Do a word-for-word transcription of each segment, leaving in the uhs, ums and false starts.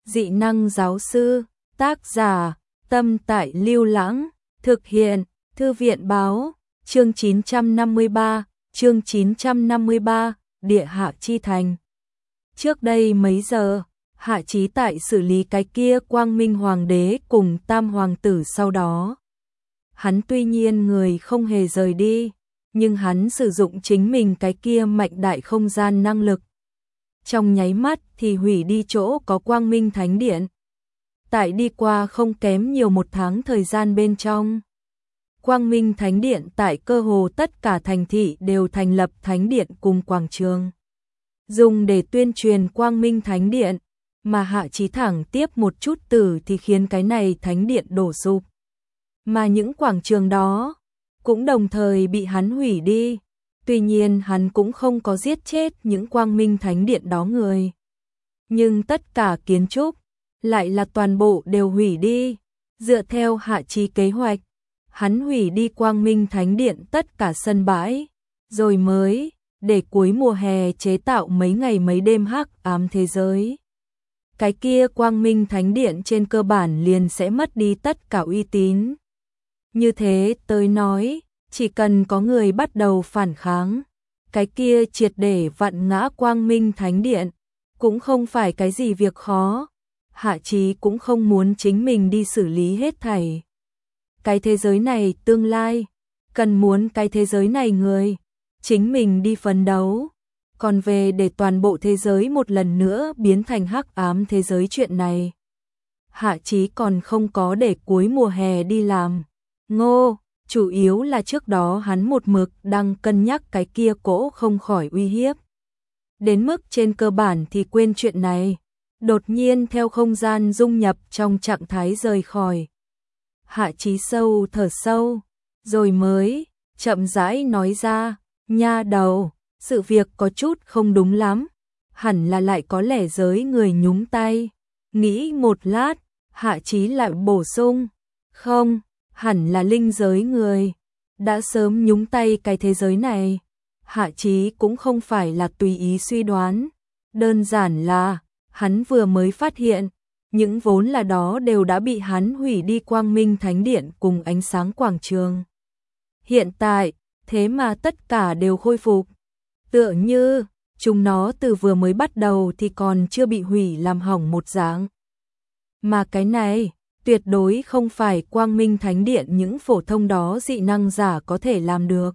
Dị năng giáo sư, tác giả, Tâm Tại Lưu Lãng, thực hiện, Thư viện báo, chương chín trăm năm mươi ba, chương chín trăm năm mươi ba, Địa Hạ Chi Thành. Trước đây mấy giờ, Hạ Chí tại xử lý cái kia Quang Minh Hoàng đế cùng Tam Hoàng tử sau đó. Hắn tuy nhiên người không hề rời đi, nhưng hắn sử dụng chính mình cái kia mạnh đại không gian năng lực. Trong nháy mắt thì hủy đi chỗ có Quang Minh Thánh Điện. Tại đi qua không kém nhiều một tháng thời gian bên trong. Quang Minh Thánh Điện tại cơ hồ tất cả thành thị đều thành lập Thánh Điện cùng quảng trường. Dùng để tuyên truyền Quang Minh Thánh Điện, mà Hạ Chí thẳng tiếp một chút tử thì khiến cái này Thánh Điện đổ sụp. Mà những quảng trường đó cũng đồng thời bị hắn hủy đi. Tuy nhiên hắn cũng không có giết chết những Quang Minh Thánh Điện đó người. Nhưng tất cả kiến trúc lại là toàn bộ đều hủy đi. Dựa theo Hạ Chí kế hoạch, hắn hủy đi Quang Minh Thánh Điện tất cả sân bãi, rồi mới để cuối mùa hè chế tạo mấy ngày mấy đêm hắc ám thế giới. Cái kia Quang Minh Thánh Điện trên cơ bản liền sẽ mất đi tất cả uy tín. Như thế tới nói, chỉ cần có người bắt đầu phản kháng, cái kia triệt để vặn ngã Quang Minh Thánh Điện, cũng không phải cái gì việc khó. Hạ Chí cũng không muốn chính mình đi xử lý hết thảy. Cái thế giới này tương lai, cần muốn cái thế giới này người, chính mình đi phấn đấu. Còn về để toàn bộ thế giới một lần nữa biến thành hắc ám thế giới chuyện này, Hạ Chí còn không có để cuối mùa hè đi làm. Ngô, chủ yếu là trước đó hắn một mực đang cân nhắc cái kia cỗ không khỏi uy hiếp. Đến mức trên cơ bản thì quên chuyện này, đột nhiên theo không gian dung nhập trong trạng thái rời khỏi. Hạ Chí sâu thở sâu, rồi mới chậm rãi nói ra, nha đầu, sự việc có chút không đúng lắm, hẳn là lại có lẽ giới người nhúng tay. Nghĩ một lát, Hạ Chí lại bổ sung, không, hẳn là linh giới người đã sớm nhúng tay cái thế giới này. Hạ Chí cũng không phải là tùy ý suy đoán, đơn giản là hắn vừa mới phát hiện, những vốn là đó đều đã bị hắn hủy đi Quang Minh Thánh Điện cùng ánh sáng quảng trường. Hiện tại, thế mà tất cả đều khôi phục. Tựa như, chúng nó từ vừa mới bắt đầu thì còn chưa bị hủy làm hỏng một dáng. Mà cái này, tuyệt đối không phải Quang Minh Thánh Điện những phổ thông đó dị năng giả có thể làm được.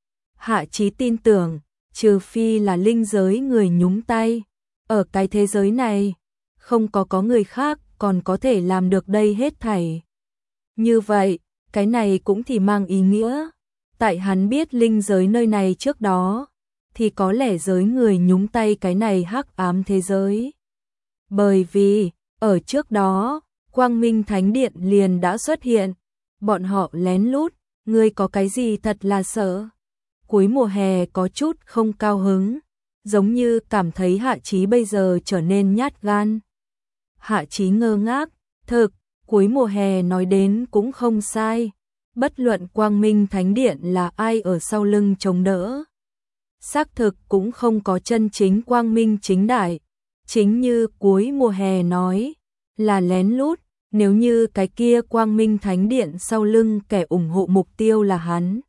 Hạ Chí tin tưởng, trừ phi là linh giới người nhúng tay, ở cái thế giới này, không có có người khác còn có thể làm được đây hết thảy. Như vậy, cái này cũng thì mang ý nghĩa, tại hắn biết linh giới nơi này trước đó, thì có lẽ giới người nhúng tay cái này hắc ám thế giới. Bởi vì, ở trước đó, Quang Minh Thánh Điện liền đã xuất hiện, bọn họ lén lút, ngươi có cái gì thật là sợ. Cuối mùa hè có chút không cao hứng, giống như cảm thấy Hạ Chí bây giờ trở nên nhát gan. Hạ Chí ngơ ngác, thực, cuối mùa hè nói đến cũng không sai, bất luận Quang Minh Thánh Điện là ai ở sau lưng chống đỡ. Xác thực cũng không có chân chính quang minh chính đại, chính như cuối mùa hè nói, là lén lút, nếu như cái kia Quang Minh Thánh Điện sau lưng kẻ ủng hộ mục tiêu là hắn.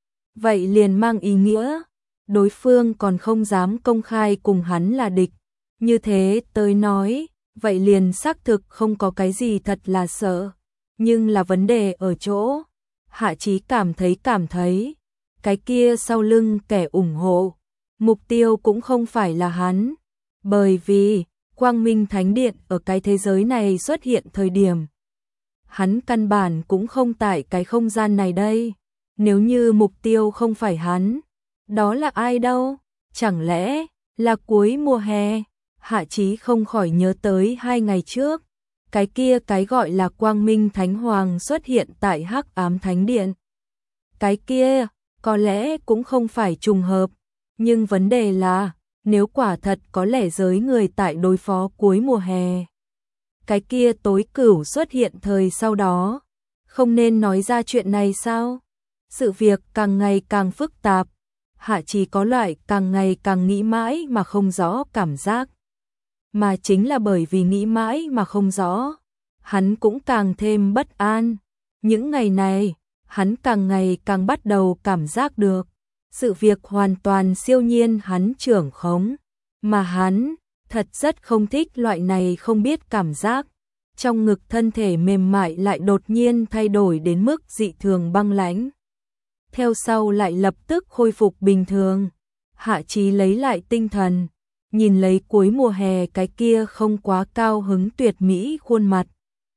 Vậy liền mang ý nghĩa, đối phương còn không dám công khai cùng hắn là địch, như thế tới nói, vậy liền xác thực không có cái gì thật là sợ, nhưng là vấn đề ở chỗ, Hạ Chí cảm thấy cảm thấy, cái kia sau lưng kẻ ủng hộ, mục tiêu cũng không phải là hắn, bởi vì Quang Minh Thánh Điện ở cái thế giới này xuất hiện thời điểm. Hắn căn bản cũng không tại cái không gian này đây, nếu như mục tiêu không phải hắn, đó là ai đâu, chẳng lẽ là cuối mùa hè. Hạ Chí không khỏi nhớ tới hai ngày trước, cái kia cái gọi là Quang Minh Thánh Hoàng xuất hiện tại hắc ám Thánh Điện. Cái kia, có lẽ cũng không phải trùng hợp, nhưng vấn đề là, nếu quả thật có lẽ giới người tại đối phó cuối mùa hè. Cái kia tối cửu xuất hiện thời sau đó, không nên nói ra chuyện này sao? Sự việc càng ngày càng phức tạp, Hạ Chí có loại càng ngày càng nghĩ mãi mà không rõ cảm giác. mà chính là bởi vì nghĩ mãi mà không rõ, hắn cũng càng thêm bất an. Những ngày này, hắn càng ngày càng bắt đầu cảm giác được, sự việc hoàn toàn siêu nhiên hắn trưởng khống, mà hắn thật rất không thích loại này không biết cảm giác. Trong ngực thân thể mềm mại lại đột nhiên thay đổi đến mức dị thường băng lãnh. Theo sau lại lập tức khôi phục bình thường. Hạ Chí lấy lại tinh thần, nhìn lấy cuối mùa hè cái kia không quá cao hứng tuyệt mỹ khuôn mặt.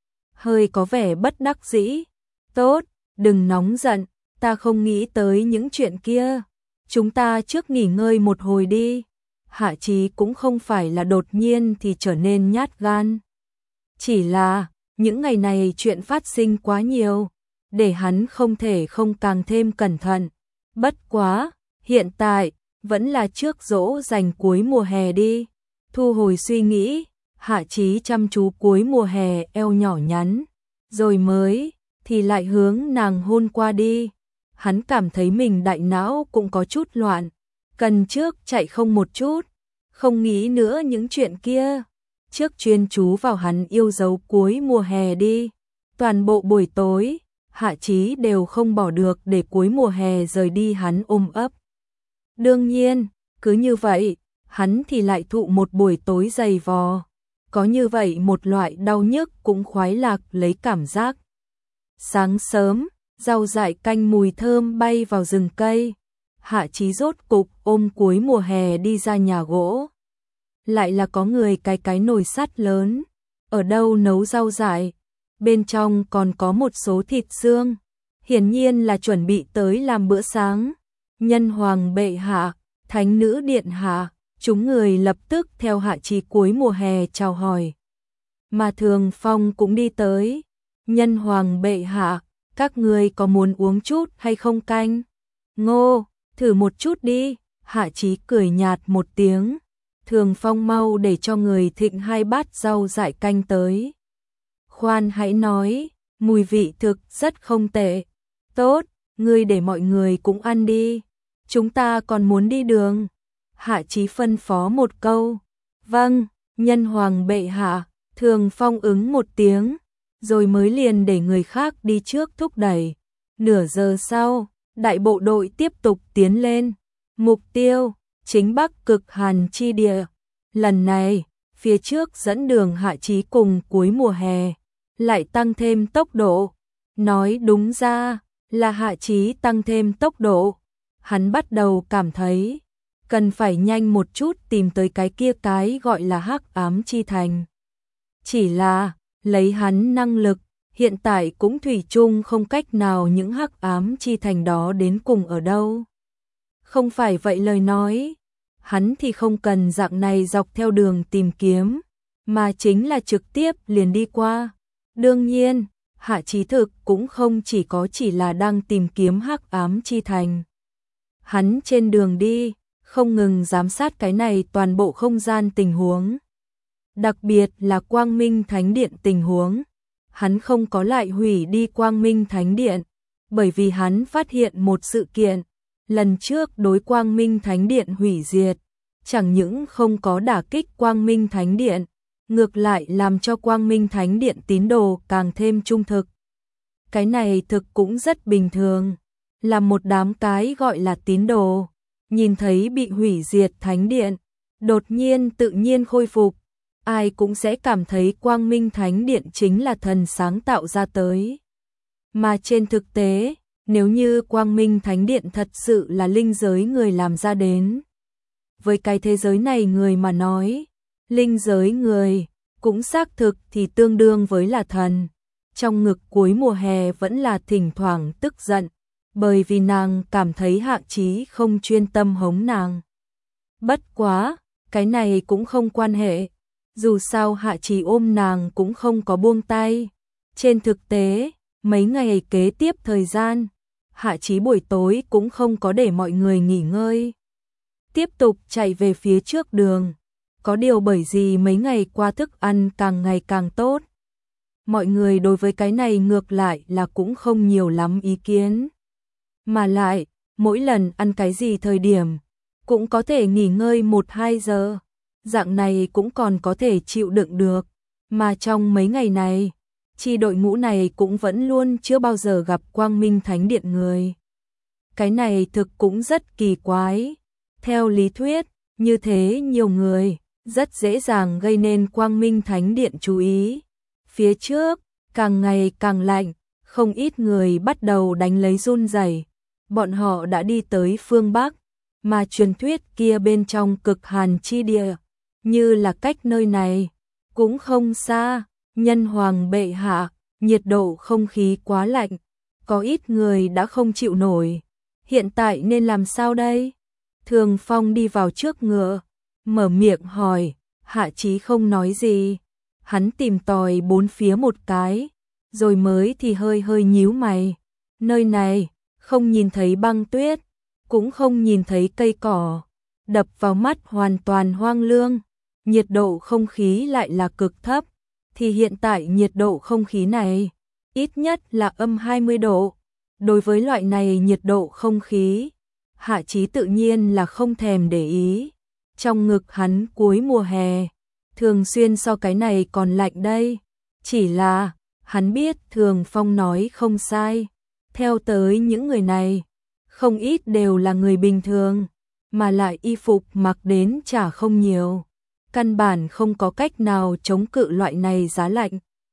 Hơi có vẻ bất đắc dĩ. Tốt, đừng nóng giận, ta không nghĩ tới những chuyện kia. Chúng ta trước nghỉ ngơi một hồi đi. Hạ Chí cũng không phải là đột nhiên thì trở nên nhát gan. Chỉ là, những ngày này chuyện phát sinh quá nhiều, để hắn không thể không càng thêm cẩn thận. Bất quá, hiện tại, vẫn là trước dỗ dành cuối mùa hè đi. Thu hồi suy nghĩ, Hạ Chí chăm chú cuối mùa hè eo nhỏ nhắn, rồi mới, thì lại hướng nàng hôn qua đi. Hắn cảm thấy mình đại não cũng có chút loạn, cần trước chạy không một chút, không nghĩ nữa những chuyện kia. Trước chuyên chú vào hắn yêu dấu cuối mùa hè đi. Toàn bộ buổi tối, Hạ Chí đều không bỏ được để cuối mùa hè rời đi hắn ôm ấp. Đương nhiên, cứ như vậy, hắn thì lại thụ một buổi tối dày vò. Có như vậy một loại đau nhức cũng khoái lạc lấy cảm giác. Sáng sớm, rau dại canh mùi thơm bay vào rừng cây. Hạ Chí rốt cục ôm cuối mùa hè đi ra nhà gỗ. Lại là có người cái cái nồi sắt lớn, ở đâu nấu rau dại, bên trong còn có một số thịt xương, hiển nhiên là chuẩn bị tới làm bữa sáng. Nhân hoàng bệ hạ, thánh nữ điện hạ, chúng người lập tức theo Hạ Chí cuối mùa hè chào hỏi. Mà Thường Phong cũng đi tới. Nhân hoàng bệ hạ, các người có muốn uống chút hay không canh? Ngô, thử một chút đi. Hạ Chí cười nhạt một tiếng. Thường Phong mau để cho người thịnh hai bát rau dại canh tới. Khoan hãy nói, mùi vị thực rất không tệ. Tốt, ngươi để mọi người cũng ăn đi. Chúng ta còn muốn đi đường. Hạ Chí phân phó một câu. Vâng, nhân hoàng bệ hạ. Thường Phong ứng một tiếng, rồi mới liền để người khác đi trước thúc đẩy. Nửa giờ sau, đại bộ đội tiếp tục tiến lên. Mục tiêu, chính Bắc cực hàn chi địa. Lần này, phía trước dẫn đường Hạ Chí cùng cuối mùa hè, lại tăng thêm tốc độ. Nói đúng ra, là Hạ Chí tăng thêm tốc độ. Hắn bắt đầu cảm thấy, cần phải nhanh một chút tìm tới cái kia cái gọi là hắc ám chi thành. Chỉ là, lấy hắn năng lực, hiện tại cũng thủy chung không cách nào những hắc ám chi thành đó đến cùng ở đâu. Không phải vậy lời nói, hắn thì không cần dạng này dọc theo đường tìm kiếm, mà chính là trực tiếp liền đi qua. Đương nhiên, Hạ Chí thực cũng không chỉ có chỉ là đang tìm kiếm hắc ám chi thành. Hắn trên đường đi, không ngừng giám sát cái này toàn bộ không gian tình huống. Đặc biệt là Quang Minh Thánh Điện tình huống. Hắn không có lại hủy đi Quang Minh Thánh Điện, bởi vì hắn phát hiện một sự kiện. Lần trước đối Quang Minh Thánh Điện hủy diệt, chẳng những không có đả kích Quang Minh Thánh Điện, ngược lại làm cho Quang Minh Thánh Điện tín đồ càng thêm trung thực. Cái này thực cũng rất bình thường, là một đám cái gọi là tín đồ, nhìn thấy bị hủy diệt Thánh Điện, đột nhiên tự nhiên khôi phục, ai cũng sẽ cảm thấy Quang Minh Thánh Điện chính là thần sáng tạo ra tới. Mà trên thực tế, nếu như Quang Minh Thánh Điện thật sự là linh giới người làm ra đến, với cái thế giới này người mà nói, linh giới người cũng xác thực thì tương đương với là thần. Trong ngực cuối mùa hè vẫn là thỉnh thoảng tức giận, bởi vì nàng cảm thấy Hạ Chí không chuyên tâm hống nàng. Bất quá, cái này cũng không quan hệ, dù sao Hạ Chí ôm nàng cũng không có buông tay. Trên thực tế, mấy ngày kế tiếp thời gian, Hạ Chí buổi tối cũng không có để mọi người nghỉ ngơi, tiếp tục chạy về phía trước đường. Có điều bởi gì mấy ngày qua thức ăn càng ngày càng tốt, mọi người đối với cái này ngược lại là cũng không nhiều lắm ý kiến. Mà lại, mỗi lần ăn cái gì thời điểm, cũng có thể nghỉ ngơi một hai giờ. dạng này cũng còn có thể chịu đựng được, mà trong mấy ngày này, chi đội ngũ này cũng vẫn luôn chưa bao giờ gặp Quang Minh Thánh Điện người. Cái này thực cũng rất kỳ quái. Theo lý thuyết, như thế nhiều người, rất dễ dàng gây nên Quang Minh Thánh Điện chú ý. Phía trước, càng ngày càng lạnh, không ít người bắt đầu đánh lấy run rẩy. Bọn họ đã đi tới phương Bắc, mà truyền thuyết kia bên trong cực hàn chi địa, như là cách nơi này, cũng không xa. Nhân hoàng bệ hạ, nhiệt độ không khí quá lạnh, có ít người đã không chịu nổi. Hiện tại nên làm sao đây? Thường Phong đi vào trước ngựa, mở miệng hỏi. Hạ Chí không nói gì. Hắn tìm tòi bốn phía một cái, rồi mới thì hơi hơi nhíu mày. Nơi này, không nhìn thấy băng tuyết, cũng không nhìn thấy cây cỏ, đập vào mắt hoàn toàn hoang lương. Nhiệt độ không khí lại là cực thấp, thì hiện tại nhiệt độ không khí này, ít nhất là âm hai mươi độ. Đối với loại này nhiệt độ không khí, Hạ Chí tự nhiên là không thèm để ý. Trong ngực hắn cuối mùa hè, thường xuyên so cái này còn lạnh đây. Chỉ là, hắn biết Thường Phong nói không sai. Theo tới những người này, không ít đều là người bình thường, mà lại y phục mặc đến chả không nhiều. Căn bản không có cách nào chống cự loại này giá lạnh.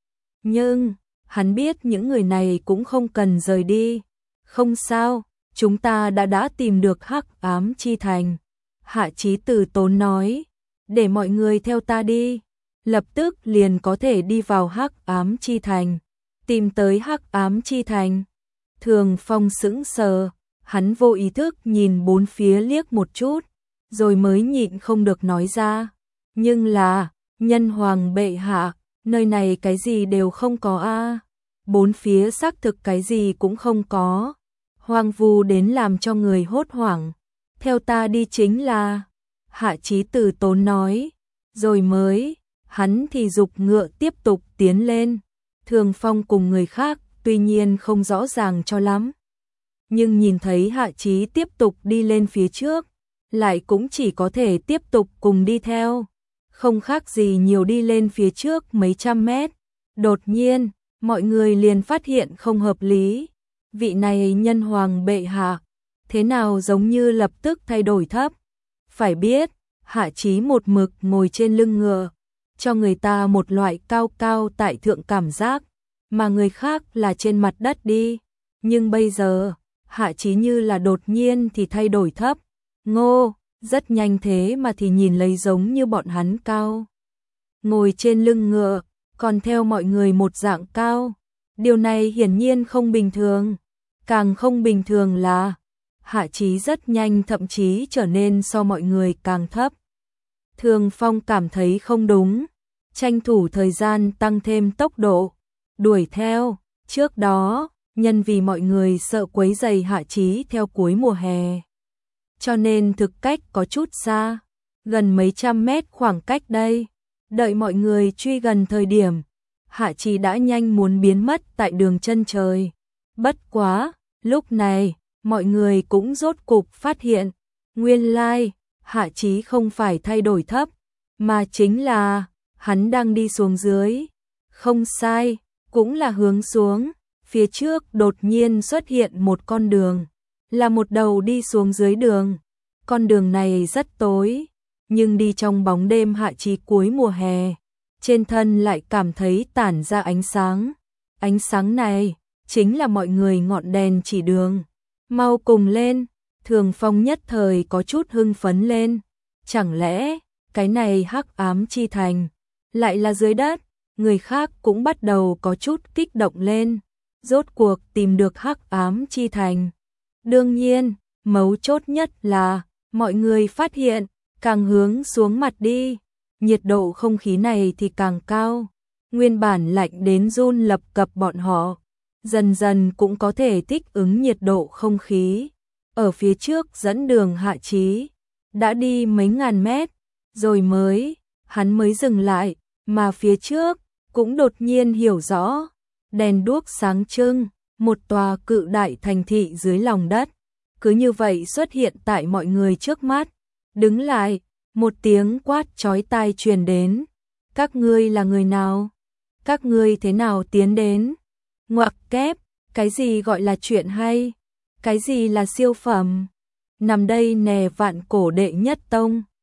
Nhưng, hắn biết những người này cũng không cần rời đi. Không sao, chúng ta đã đã tìm được Hắc Ám Chi Thành. Hạ Chí từ tốn nói, để mọi người theo ta đi. Lập tức liền có thể đi vào Hắc Ám Chi Thành. Tìm tới Hắc Ám Chi Thành. Thường Phong sững sờ, hắn vô ý thức nhìn bốn phía liếc một chút, rồi mới nhịn không được nói ra. Nhưng là, nhân hoàng bệ hạ, nơi này cái gì đều không có a. Bốn phía xác thực cái gì cũng không có. Hoang vu đến làm cho người hốt hoảng. Theo ta đi chính là. Hạ Chí từ tốn nói. Rồi mới, hắn thì giục ngựa tiếp tục tiến lên. Thường Phong cùng người khác tuy nhiên không rõ ràng cho lắm. Nhưng nhìn thấy Hạ Chí tiếp tục đi lên phía trước, lại cũng chỉ có thể tiếp tục cùng đi theo. Không khác gì nhiều đi lên phía trước mấy trăm mét. Đột nhiên, mọi người liền phát hiện không hợp lý. Vị này nhân hoàng bệ hạ, thế nào giống như lập tức thay đổi thấp. Phải biết, Hạ Chí một mực ngồi trên lưng ngựa, cho người ta một loại cao cao tại thượng cảm giác, mà người khác là trên mặt đất đi. Nhưng bây giờ, Hạ Chí như là đột nhiên thì thay đổi thấp. Ngô, rất nhanh thế mà thì nhìn lấy giống như bọn hắn cao. Ngồi trên lưng ngựa, còn theo mọi người một dạng cao. Điều này hiển nhiên không bình thường. Càng không bình thường là, Hạ Chí rất nhanh thậm chí trở nên so mọi người càng thấp. Thường Phong cảm thấy không đúng, tranh thủ thời gian tăng thêm tốc độ, đuổi theo. Trước đó, nhân vì mọi người sợ quấy rầy Hạ Chí theo cuối mùa hè, cho nên thực cách có chút xa, gần mấy trăm mét khoảng cách đây. Đợi mọi người truy gần thời điểm, Hạ Chí đã nhanh muốn biến mất tại đường chân trời. Bất quá, lúc này, mọi người cũng rốt cục phát hiện, nguyên lai, Hạ Chí không phải thay đổi thấp, mà chính là, hắn đang đi xuống dưới. Không sai, cũng là hướng xuống, phía trước đột nhiên xuất hiện một con đường, là một đầu đi xuống dưới đường. Con đường này rất tối, nhưng đi trong bóng đêm Hạ Chí cuối mùa hè, trên thân lại cảm thấy tản ra ánh sáng. Ánh sáng này, chính là mọi người ngọn đèn chỉ đường. Mau cùng lên, Thường Phong nhất thời có chút hưng phấn lên. Chẳng lẽ, cái này Hắc Ám Chi Thành, lại là dưới đất? Người khác cũng bắt đầu có chút kích động lên. Rốt cuộc tìm được Hắc Ám Chi Thành. Đương nhiên, mấu chốt nhất là, mọi người phát hiện, càng hướng xuống mặt đi, nhiệt độ không khí này thì càng cao. Nguyên bản lạnh đến run lập cập bọn họ, dần dần cũng có thể thích ứng nhiệt độ không khí. Ở phía trước dẫn đường Hạ Chí, đã đi mấy ngàn mét, rồi mới, hắn mới dừng lại, mà phía trước, cũng đột nhiên hiểu rõ, đèn đuốc sáng trưng, một tòa cự đại thành thị dưới lòng đất, cứ như vậy xuất hiện tại mọi người trước mắt. Đứng lại, Một tiếng quát chói tai truyền đến. Các ngươi là người nào? Các ngươi thế nào tiến đến? Ngoặc kép, cái gì gọi là chuyện hay? Cái gì là siêu phẩm? Nằm đây nè vạn cổ đệ nhất tông.